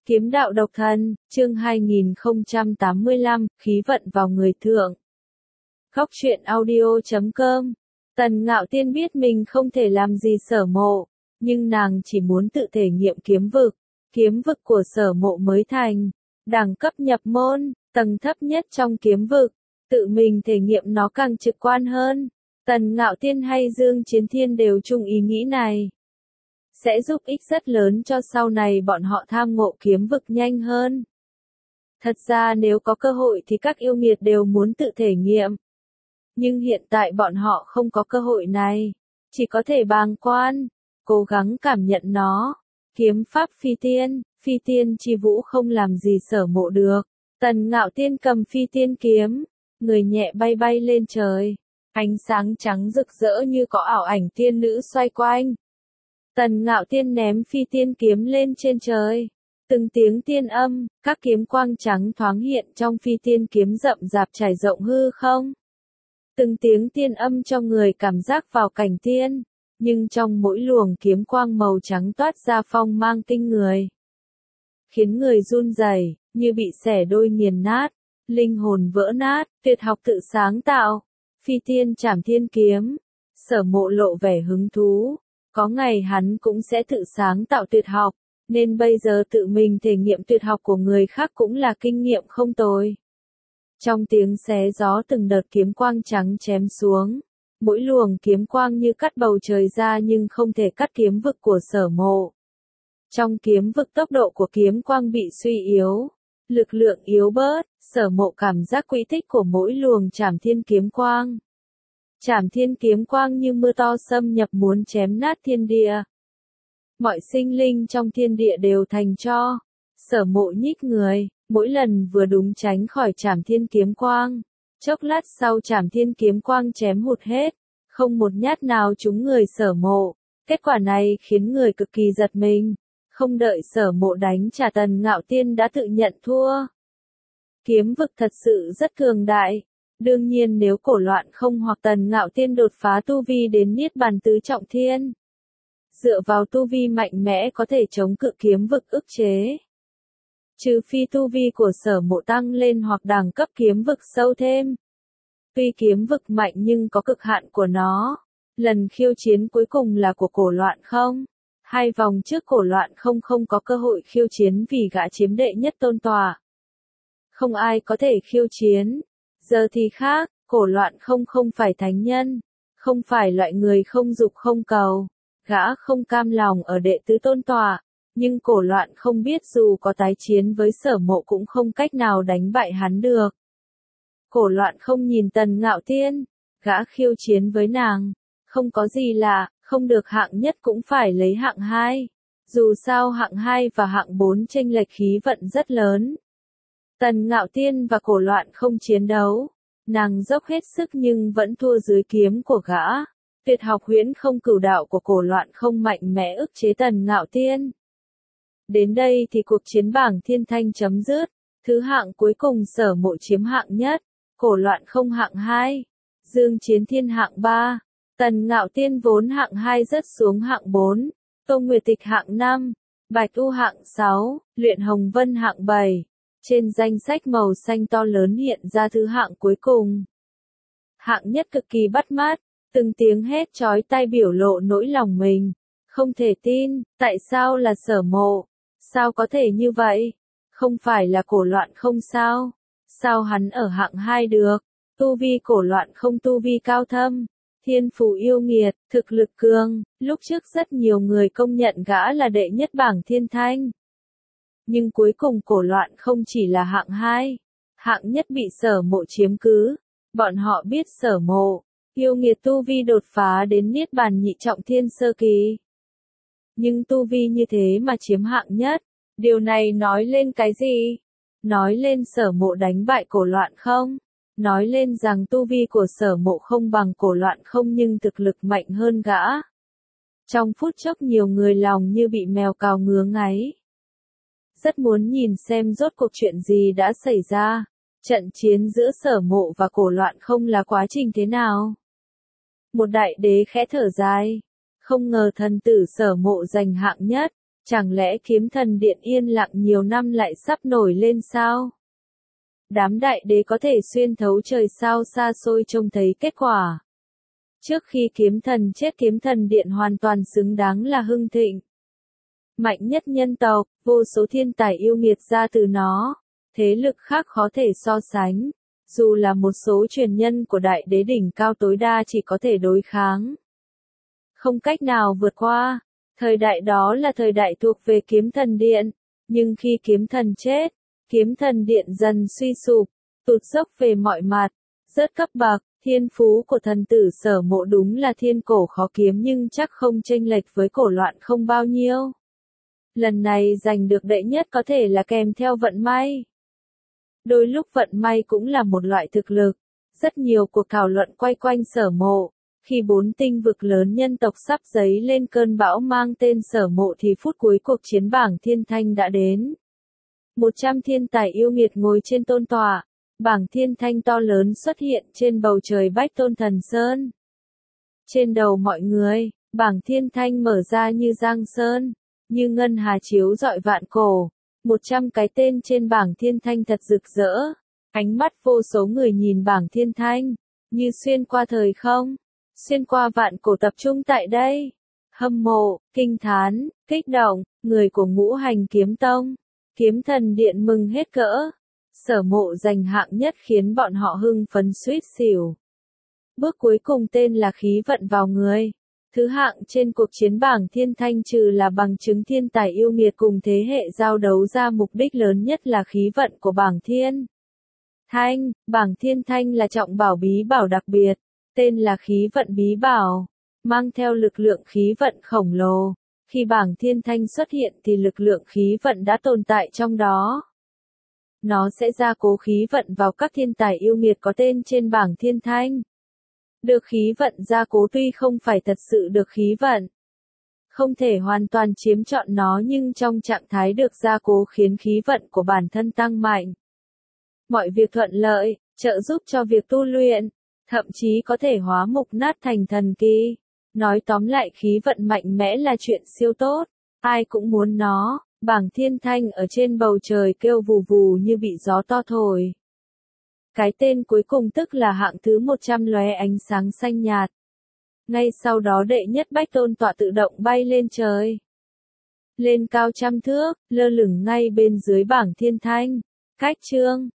Kiếm đạo độc thân, chương 2085, khí vận vào người thượng. Góc truyện audio.com. Tần Ngạo Tiên biết mình không thể làm gì Sở Mộ, nhưng nàng chỉ muốn tự thể nghiệm kiếm vực của Sở Mộ mới thành, đẳng cấp nhập môn, tầng thấp nhất trong kiếm vực, tự mình thể nghiệm nó càng trực quan hơn. Tần Ngạo Tiên hay Dương Chiến Thiên đều chung ý nghĩ này. Sẽ giúp ích rất lớn cho sau này bọn họ tham ngộ kiếm vực nhanh hơn. Thật ra nếu có cơ hội thì các yêu nghiệt đều muốn tự thể nghiệm. Nhưng hiện tại bọn họ không có cơ hội này. Chỉ có thể bàng quan, cố gắng cảm nhận nó. Kiếm pháp phi tiên chi vũ không làm gì Sở Mộ được. Tần Ngạo Tiên cầm phi tiên kiếm, người nhẹ bay bay lên trời. Ánh sáng trắng rực rỡ như có ảo ảnh tiên nữ xoay quanh. Tần Ngạo Tiên ném phi tiên kiếm lên trên trời. Từng tiếng tiên âm, các kiếm quang trắng thoáng hiện trong phi tiên kiếm rậm rạp trải rộng hư không. Từng tiếng tiên âm cho người cảm giác vào cảnh tiên, nhưng trong mỗi luồng kiếm quang màu trắng toát ra phong mang kinh người. Khiến người run rẩy, như bị xẻ đôi nghiền nát, linh hồn vỡ nát, tuyệt học tự sáng tạo. Phi tiên trảm thiên kiếm, Sở Mộ lộ vẻ hứng thú. Có ngày hắn cũng sẽ tự sáng tạo tuyệt học, nên bây giờ tự mình thể nghiệm tuyệt học của người khác cũng là kinh nghiệm không tồi. Trong tiếng xé gió từng đợt kiếm quang trắng chém xuống, mỗi luồng kiếm quang như cắt bầu trời ra nhưng không thể cắt kiếm vực của Sở Mộ. Trong kiếm vực tốc độ của kiếm quang bị suy yếu, lực lượng yếu bớt, Sở Mộ cảm giác quỹ tích của mỗi luồng trảm thiên kiếm quang. Trảm thiên kiếm quang như mưa to xâm nhập muốn chém nát thiên địa. Mọi sinh linh trong thiên địa đều thành tro. Sở Mộ nhích người, mỗi lần vừa đúng tránh khỏi trảm thiên kiếm quang. Chốc lát sau trảm thiên kiếm quang chém hụt hết, không một nhát nào trúng người Sở Mộ. Kết quả này khiến người cực kỳ giật mình. Không đợi Sở Mộ đánh trả, Tần Ngạo Tiên đã tự nhận thua. Kiếm vực thật sự rất cường đại. Đương nhiên nếu Cổ Loạn Không hoặc Tần Ngạo Tiên đột phá tu vi đến Niết Bàn tứ trọng thiên, dựa vào tu vi mạnh mẽ có thể chống cự kiếm vực ức chế. Trừ phi tu vi của Sở Mộ tăng lên hoặc đẳng cấp kiếm vực sâu thêm. Tuy kiếm vực mạnh nhưng có cực hạn của nó. Lần khiêu chiến cuối cùng là của Cổ Loạn Không. 2 vòng trước Cổ Loạn Không không có cơ hội khiêu chiến vì gã chiếm đệ nhất tôn tòa. Không ai có thể khiêu chiến. Giờ thì khác, Cổ Loạn Không không phải thánh nhân, không phải loại người không dục không cầu, gã không cam lòng ở đệ tứ tôn tòa, nhưng Cổ Loạn Không biết dù có tái chiến với Sở Mộ cũng không cách nào đánh bại hắn được. Cổ Loạn Không nhìn Tần Ngạo Tiên, gã khiêu chiến với nàng, không có gì lạ, không được hạng nhất cũng phải lấy hạng 2. Dù sao hạng 2 và hạng 4 chênh lệch khí vận rất lớn. Tần Ngạo Tiên và Cổ Loạn Không chiến đấu, nàng dốc hết sức nhưng vẫn thua dưới kiếm của gã. Tuyệt học Huyễn Không Cửu Đạo của Cổ Loạn Không mạnh mẽ ức chế Tần Ngạo Tiên. Đến đây thì cuộc chiến bảng thiên thanh chấm dứt, thứ hạng cuối cùng Sở Mộ chiếm hạng nhất, Cổ Loạn Không hạng 2, Dương Chiến Thiên hạng 3, Tần Ngạo Tiên vốn hạng 2 rớt xuống hạng 4, Tô Nguyệt Tịch hạng 5, Bạch U hạng 6, Luyện Hồng Vân hạng 7. Trên danh sách màu xanh to lớn hiện ra thứ hạng cuối cùng. Hạng nhất cực kỳ bắt mắt, từng tiếng hét chói tai biểu lộ nỗi lòng mình. Không thể tin, tại sao là Sở Mộ? Sao có thể như vậy? Không phải là Cổ Loạn Không sao? Sao hắn ở hạng 2 được? Tu vi Cổ Loạn Không tu vi cao thâm, thiên phú yêu nghiệt, thực lực cường, lúc trước rất nhiều người công nhận gã là đệ nhất bảng thiên thanh. Nhưng cuối cùng Cổ Loạn Không chỉ là hạng 2, hạng nhất bị Sở Mộ chiếm cứ. Bọn họ biết Sở Mộ, yêu nghiệt tu vi đột phá đến Niết Bàn nhị trọng thiên sơ kỳ. Nhưng tu vi như thế mà chiếm hạng nhất, điều này nói lên cái gì? Nói lên Sở Mộ đánh bại Cổ Loạn Không, nói lên rằng tu vi của Sở Mộ không bằng Cổ Loạn Không nhưng thực lực mạnh hơn gã. Trong phút chốc nhiều người lòng như bị mèo cào ngứa ngáy. Rất muốn nhìn xem rốt cuộc chuyện gì đã xảy ra. Trận chiến giữa Sở Mộ và Cổ Loạn Không là quá trình thế nào? Một đại đế khẽ thở dài. Không ngờ thần tử Sở Mộ giành hạng nhất. Chẳng lẽ kiếm thần điện yên lặng nhiều năm lại sắp nổi lên sao? Đám đại đế có thể xuyên thấu trời sao xa xôi trông thấy kết quả. Trước khi kiếm thần chết, kiếm thần điện hoàn toàn xứng đáng là hưng thịnh. Mạnh nhất nhân tộc, vô số thiên tài yêu nghiệt ra từ nó, thế lực khác khó thể so sánh. Dù là một số truyền nhân của đại đế đỉnh cao tối đa chỉ có thể đối kháng, không cách nào vượt qua. Thời đại đó là thời đại thuộc về kiếm thần điện, nhưng khi kiếm thần chết, kiếm thần điện dần suy sụp, tụt dốc về mọi mặt, rớt cấp bậc. Thiên phú của thần tử Sở Mộ đúng là thiên cổ khó kiếm nhưng chắc không chênh lệch với cổ loạn không bao nhiêu. Lần này giành được đệ nhất có thể là kèm theo vận may. Đôi lúc vận may cũng là một loại thực lực. Rất nhiều cuộc thảo luận quay quanh Sở Mộ. Khi 4 tinh vực lớn nhân tộc sắp dấy lên cơn bão mang tên Sở Mộ thì phút cuối cuộc chiến bảng thiên thanh đã đến. 100 thiên tài yêu nghiệt ngồi trên tôn tọa. Bảng thiên thanh to lớn xuất hiện trên bầu trời Bách Tôn Thần Sơn. Trên đầu mọi người, bảng thiên thanh mở ra như giang sơn, như ngân hà chiếu rọi vạn cổ. 100 cái tên trên bảng thiên thanh thật rực rỡ. Ánh mắt vô số người nhìn bảng thiên thanh, như xuyên qua thời không, xuyên qua vạn cổ tập trung tại đây. Hâm mộ, kinh thán, kích động, người của Ngũ Hành Kiếm Tông, Kiếm Thần Điện mừng hết cỡ. Sở Mộ giành hạng nhất khiến bọn họ hưng phấn suýt xỉu. Bước cuối cùng tên là khí vận vào người. Thứ hạng trên cuộc chiến bảng thiên thanh trừ là bằng chứng thiên tài yêu nghiệt cùng thế hệ giao đấu ra, mục đích lớn nhất là khí vận của bảng thiên thanh. Bảng thiên thanh là trọng bảo bí bảo đặc biệt, tên là khí vận bí bảo, mang theo lực lượng khí vận khổng lồ. Khi bảng thiên thanh xuất hiện thì lực lượng khí vận đã tồn tại trong đó. Nó sẽ gia cố khí vận vào các thiên tài yêu nghiệt có tên trên bảng thiên thanh. Được khí vận gia cố tuy không phải thật sự được khí vận, không thể hoàn toàn chiếm trọn nó, nhưng trong trạng thái được gia cố khiến khí vận của bản thân tăng mạnh. Mọi việc thuận lợi, trợ giúp cho việc tu luyện, thậm chí có thể hóa mục nát thành thần kỳ. Nói tóm lại, khí vận mạnh mẽ là chuyện siêu tốt, ai cũng muốn nó. Bảng thiên thanh ở trên bầu trời kêu vù vù như bị gió to thổi. Cái tên cuối cùng tức là hạng thứ 100 lóe ánh sáng xanh nhạt. Ngay sau đó đệ nhất Bách Tôn tọa tự động bay lên trời. Lên cao trăm thước, lơ lửng ngay bên dưới bảng thiên thanh. Cách chương